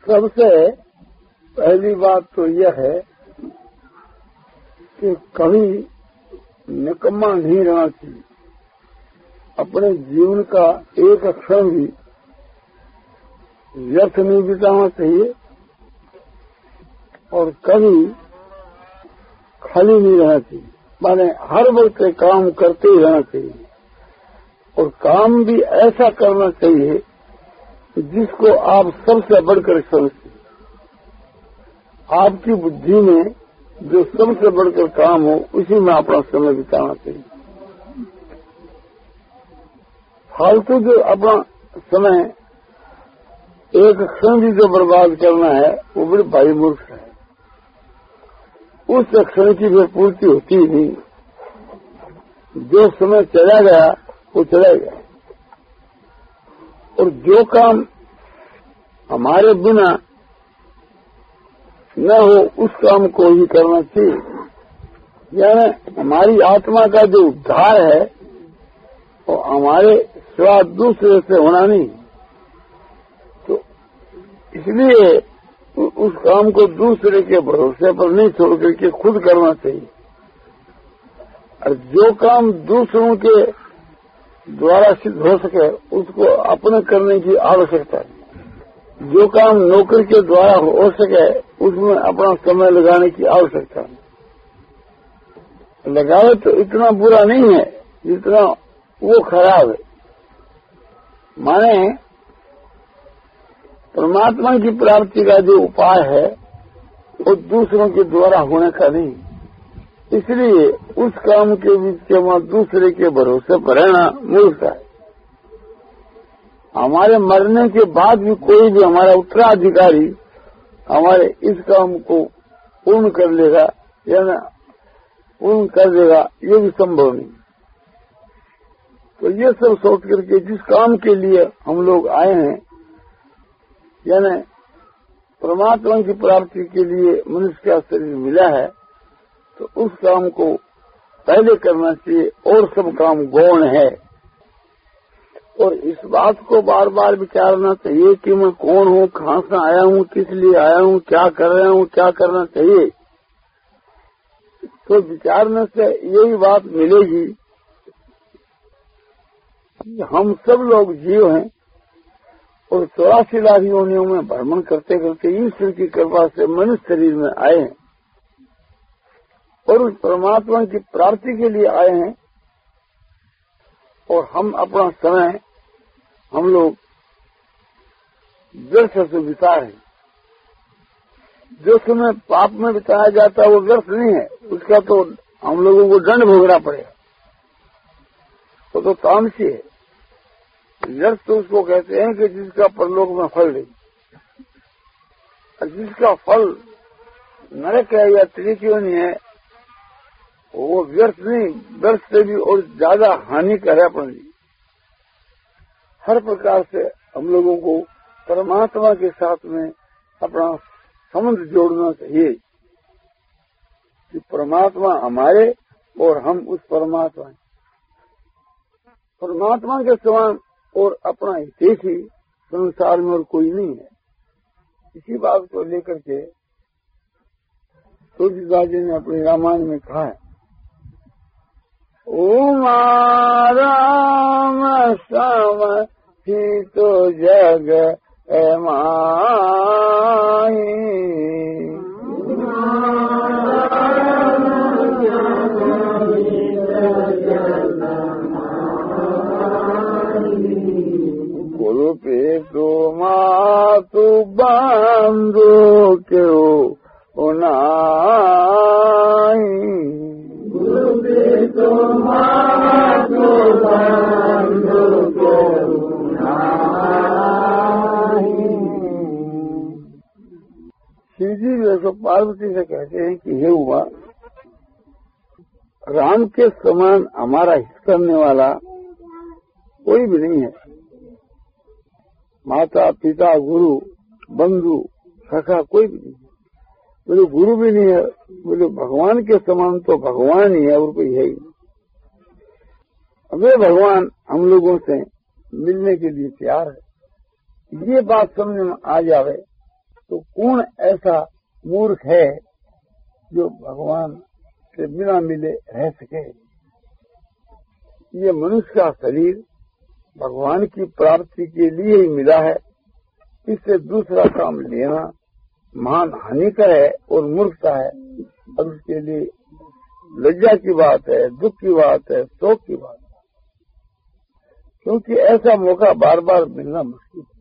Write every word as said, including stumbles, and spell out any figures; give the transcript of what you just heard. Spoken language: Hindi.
सबसे पहली बात तो यह है कि कभी निकम्मा नहीं रहना चाहिए। अपने जीवन का एक क्षण भी व्यर्थ नहीं बिताना चाहिए और कभी खाली नहीं रहना चाहिए। माने हर वक्त काम करते ही रहना चाहिए और काम भी ऐसा करना चाहिए जिसको आप सबसे बढ़कर समझते। आपकी बुद्धि में जो सबसे बढ़कर काम हो उसी में अपना समय बिताना चाहिए। फालतू जो अपना समय एक क्षण भी जो बर्बाद करना है वो बड़ी भारी मूर्ख है। उस क्षण की फिर पूर्ति होती ही नहीं। जो समय चला गया वो चला गया और जो काम हमारे बिना न हो उस काम को ही करना चाहिए। यानी हमारी आत्मा का जो उद्धार है वो हमारे सिवा दूसरे से होना नहीं। तो इसलिए उस काम को दूसरे के भरोसे पर नहीं छोड़ करके खुद करना चाहिए। और जो काम दूसरों के द्वारा सिद्ध हो सके उसको अपने करने की आवश्यकता है। जो काम नौकरी के द्वारा हो सके उसमें अपना समय लगाने की आवश्यकता है। लगावे तो इतना बुरा नहीं है जितना वो खराब है। माने परमात्मा की प्राप्ति का जो उपाय है वो दूसरों के द्वारा होने का नहीं। इसलिए उस काम के बीच में दूसरे के भरोसे पर रहना मूर्खता है। हमारे मरने के बाद भी कोई भी हमारा उत्तराधिकारी हमारे इस काम को पूर्ण कर लेगा या न पूर्ण कर देगा ये भी संभव नहीं। तो ये सब सोच करके जिस काम के लिए हम लोग आए हैं यानी परमात्मा की प्राप्ति के लिए मनुष्य का शरीर मिला है तो उस काम को पहले करना चाहिए और सब काम गौण है। और इस बात को बार बार विचारना चाहिए कि मैं कौन हूँ, कहाँ से आया हूँ, किस लिए आया हूँ, क्या कर रहा हूँ, क्या करना चाहिए। तो विचारने से यही बात मिलेगी कि हम सब लोग जीव हैं और चौरासी लाख योनियों में भ्रमण करते करते ईश्वर की कृपा से मनुष्य शरीर में आए हैं और उस परमात्मा की प्राप्ति के लिए आए हैं। और हम अपना समय हम लोग व्यर्थ से बिता रहे हैं। जो समय पाप में बिताया जाता है वो व्यर्थ नहीं है, उसका तो हम लोगों को दंड भोगना पड़ेगा। वो तो तामसी है। व्यर्थ तो उसको कहते हैं कि जिसका परलोक में फल नहीं और जिसका फल नरक है या त्रिकोणी है वो व्यर्थ नहीं, व्यर्थ से भी और ज्यादा हानिकर है अपने लिए। हर प्रकार से हम लोगों को परमात्मा के साथ में अपना संबंध जोड़ना चाहिए कि परमात्मा हमारे और हम उस परमात्मा परमात्मा के समान और अपना हितैषी संसार में और कोई नहीं है। इसी बात को लेकर के तुलसीदास जी ने अपने रामायण में कहा है, उमा राम सम ही तो जग माही, गुरु पे तो मातु बांधो क्यों उनाई, गुरु पे तो मातु बांधो क्यों उनाई। शिव जी जैसे पार्वती से कहते हैं कि ये हुआ राम के समान हमारा हित करने वाला कोई भी नहीं है। माता पिता गुरु बंधु सखा कोई भी नहीं है। बोले गुरु भी नहीं है, बोले भगवान के समान तो भगवान ही है और कोई है ही नहीं। वे भगवान हम लोगों से मिलने के लिए तैयार है। ये बात समझ में आ जावे तो कौन ऐसा मूर्ख है जो भगवान से बिना मिले रह सके। ये मनुष्य का शरीर भगवान की प्राप्ति के लिए ही मिला है, इससे दूसरा काम लेना महान हानिकर है और मूर्खता है। और उसके लिए लज्जा की बात है, दुख की बात है, शोक की बात है, क्योंकि ऐसा मौका बार बार मिलना मुश्किल है।